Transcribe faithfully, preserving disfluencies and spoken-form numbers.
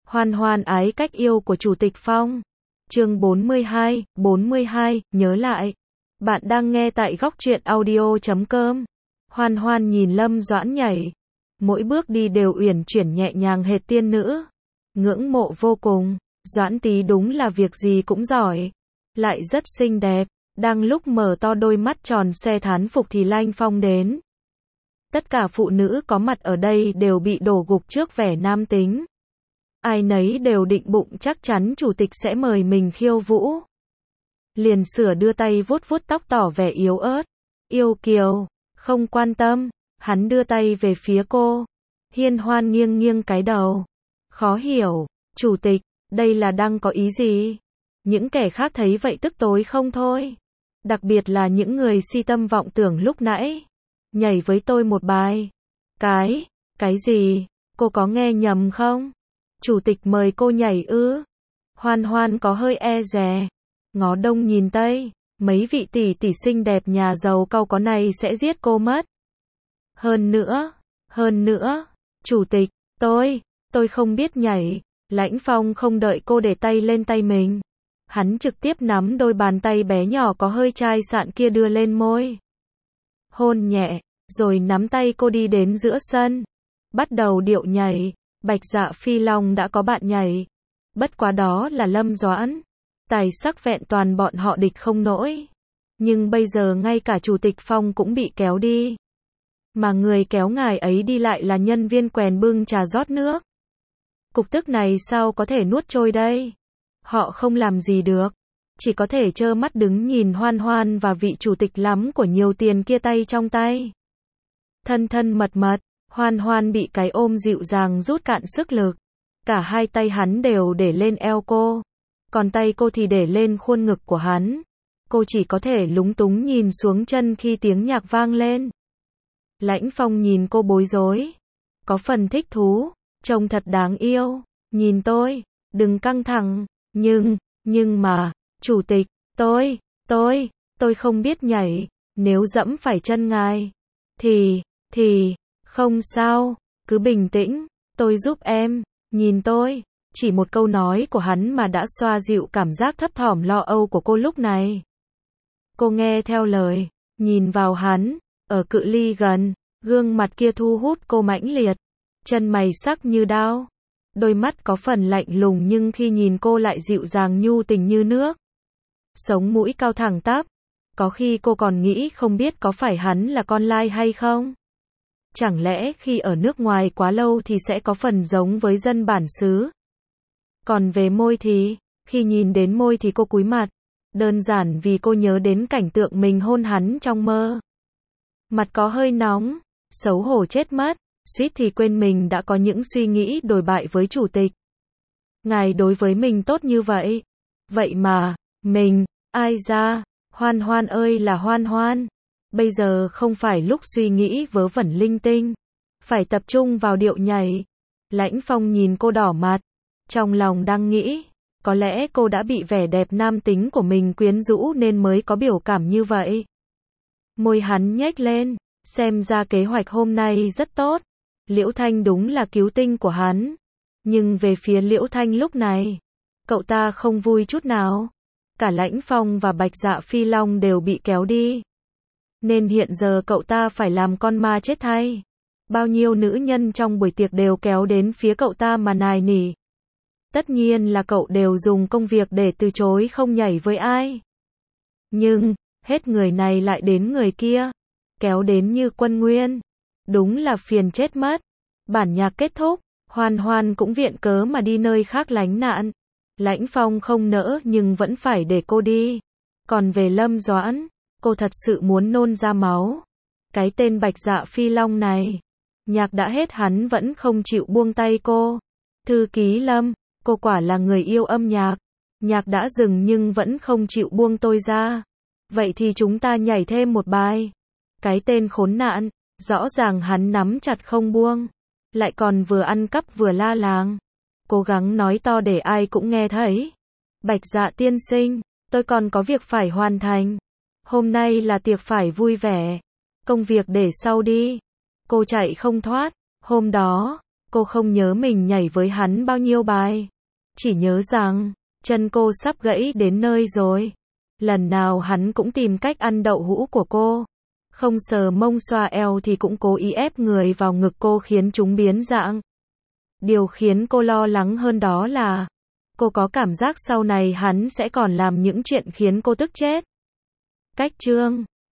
Hoan hoan ái cách yêu của Chủ tịch Phong. Chương bốn mươi hai, bốn mươi hai, nhớ lại. Bạn đang nghe tại góc truyện audio chấm com. Hoan hoan nhìn Lâm Doãn nhảy. Mỗi bước đi đều uyển chuyển nhẹ nhàng hệt tiên nữ. Ngưỡng mộ vô cùng. Doãn tí đúng là việc gì cũng giỏi. Lại rất xinh đẹp. Đang lúc mở to đôi mắt tròn xoe thán phục thì Lanh Phong đến. Tất cả phụ nữ có mặt ở đây đều bị đổ gục trước vẻ nam tính. Ai nấy đều định bụng chắc chắn chủ tịch sẽ mời mình khiêu vũ. Liền sửa đưa tay vuốt vuốt tóc tỏ vẻ yếu ớt. Yêu kiều, không quan tâm, hắn đưa tay về phía cô. Hiên hoan nghiêng nghiêng cái đầu. Khó hiểu, chủ tịch, đây là đang có ý gì? Những kẻ khác thấy vậy tức tối không thôi. Đặc biệt là những người si tâm vọng tưởng lúc nãy. Nhảy với tôi một bài. Cái, cái gì? Cô có nghe nhầm không? Chủ tịch mời cô nhảy ư? Hoan hoan có hơi e dè. Ngó đông nhìn tây, mấy vị tỷ tỷ xinh đẹp nhà giàu cau có này sẽ giết cô mất. Hơn nữa, hơn nữa, chủ tịch, tôi, tôi không biết nhảy. Lãnh Phong không đợi cô để tay lên tay mình. Hắn trực tiếp nắm đôi bàn tay bé nhỏ có hơi chai sạn kia đưa lên môi. Hôn nhẹ, rồi nắm tay cô đi đến giữa sân. Bắt đầu điệu nhảy. Bạch Dạ Phi Long đã có bạn nhảy. Bất quá đó là Lâm Doãn. Tài sắc vẹn toàn bọn họ địch không nổi. Nhưng bây giờ ngay cả Chủ tịch Phong cũng bị kéo đi. Mà người kéo ngài ấy đi lại là nhân viên quèn bưng trà rót nước. Cục tức này sao có thể nuốt trôi đây? Họ không làm gì được. Chỉ có thể trơ mắt đứng nhìn hoan hoan và vị chủ tịch lắm của nhiều tiền kia tay trong tay. Thân thân mật mật. Hoan hoan bị cái ôm dịu dàng rút cạn sức lực. Cả hai tay hắn đều để lên eo cô. Còn tay cô thì để lên khuôn ngực của hắn. Cô chỉ có thể lúng túng nhìn xuống chân khi tiếng nhạc vang lên. Lãnh Phong nhìn cô bối rối. Có phần thích thú. Trông thật đáng yêu. Nhìn tôi. Đừng căng thẳng. Nhưng, nhưng mà, chủ tịch, tôi, tôi, tôi không biết nhảy. Nếu dẫm phải chân ngài. Thì, thì... Không sao, cứ bình tĩnh, tôi giúp em, nhìn tôi. Chỉ một câu nói của hắn mà đã xoa dịu cảm giác thấp thỏm lo âu của cô lúc này. Cô nghe theo lời, nhìn vào hắn, ở cự ly gần, gương mặt kia thu hút cô mãnh liệt. Chân mày sắc như đao, đôi mắt có phần lạnh lùng nhưng khi nhìn cô lại dịu dàng nhu tình như nước. Sống mũi cao thẳng tắp, có khi cô còn nghĩ không biết có phải hắn là con lai hay không. Chẳng lẽ khi ở nước ngoài quá lâu thì sẽ có phần giống với dân bản xứ? Còn về môi thì, khi nhìn đến môi thì cô cúi mặt. Đơn giản vì cô nhớ đến cảnh tượng mình hôn hắn trong mơ. Mặt có hơi nóng, xấu hổ chết mất, suýt thì quên mình đã có những suy nghĩ đồi bại với chủ tịch. Ngài đối với mình tốt như vậy. Vậy mà, mình, ai ra, hoan hoan ơi là hoan hoan. Bây giờ không phải lúc suy nghĩ vớ vẩn linh tinh. Phải tập trung vào điệu nhảy. Lãnh Phong nhìn cô đỏ mặt. Trong lòng đang nghĩ. Có lẽ cô đã bị vẻ đẹp nam tính của mình quyến rũ nên mới có biểu cảm như vậy. Môi hắn nhếch lên. Xem ra kế hoạch hôm nay rất tốt. Liễu Thanh đúng là cứu tinh của hắn. Nhưng về phía Liễu Thanh lúc này. Cậu ta không vui chút nào. Cả Lãnh Phong và Bạch Dạ Phi Long đều bị kéo đi. Nên hiện giờ cậu ta phải làm con ma chết thay. Bao nhiêu nữ nhân trong buổi tiệc đều kéo đến phía cậu ta mà nài nỉ. Tất nhiên là cậu đều dùng công việc để từ chối không nhảy với ai. Nhưng, hết người này lại đến người kia. Kéo đến như quân nguyên. Đúng là phiền chết mất. Bản nhạc kết thúc, hoan hoan cũng viện cớ mà đi nơi khác lánh nạn. Lãnh Phong không nỡ nhưng vẫn phải để cô đi. Còn về Lâm Doãn, cô thật sự muốn nôn ra máu. Cái tên Bạch Dạ Phi Long này. Nhạc đã hết hắn vẫn không chịu buông tay cô. Thư ký Lâm, cô quả là người yêu âm nhạc. Nhạc đã dừng nhưng vẫn không chịu buông tôi ra. Vậy thì chúng ta nhảy thêm một bài. Cái tên khốn nạn, rõ ràng hắn nắm chặt không buông. Lại còn vừa ăn cắp vừa la làng. Cố gắng nói to để ai cũng nghe thấy. Bạch Dạ tiên sinh, tôi còn có việc phải hoàn thành. Hôm nay là tiệc phải vui vẻ. Công việc để sau đi. Cô chạy không thoát. Hôm đó, Cô không nhớ mình nhảy với hắn bao nhiêu bài. Chỉ nhớ rằng, chân cô sắp gãy đến nơi rồi. Lần nào hắn cũng tìm cách ăn đậu hũ của cô. Không sờ mông xoa eo thì cũng cố ý ép người vào ngực cô khiến chúng biến dạng. Điều khiến cô lo lắng hơn đó là, cô có cảm giác sau này hắn sẽ còn làm những chuyện khiến cô tức chết. Cách chương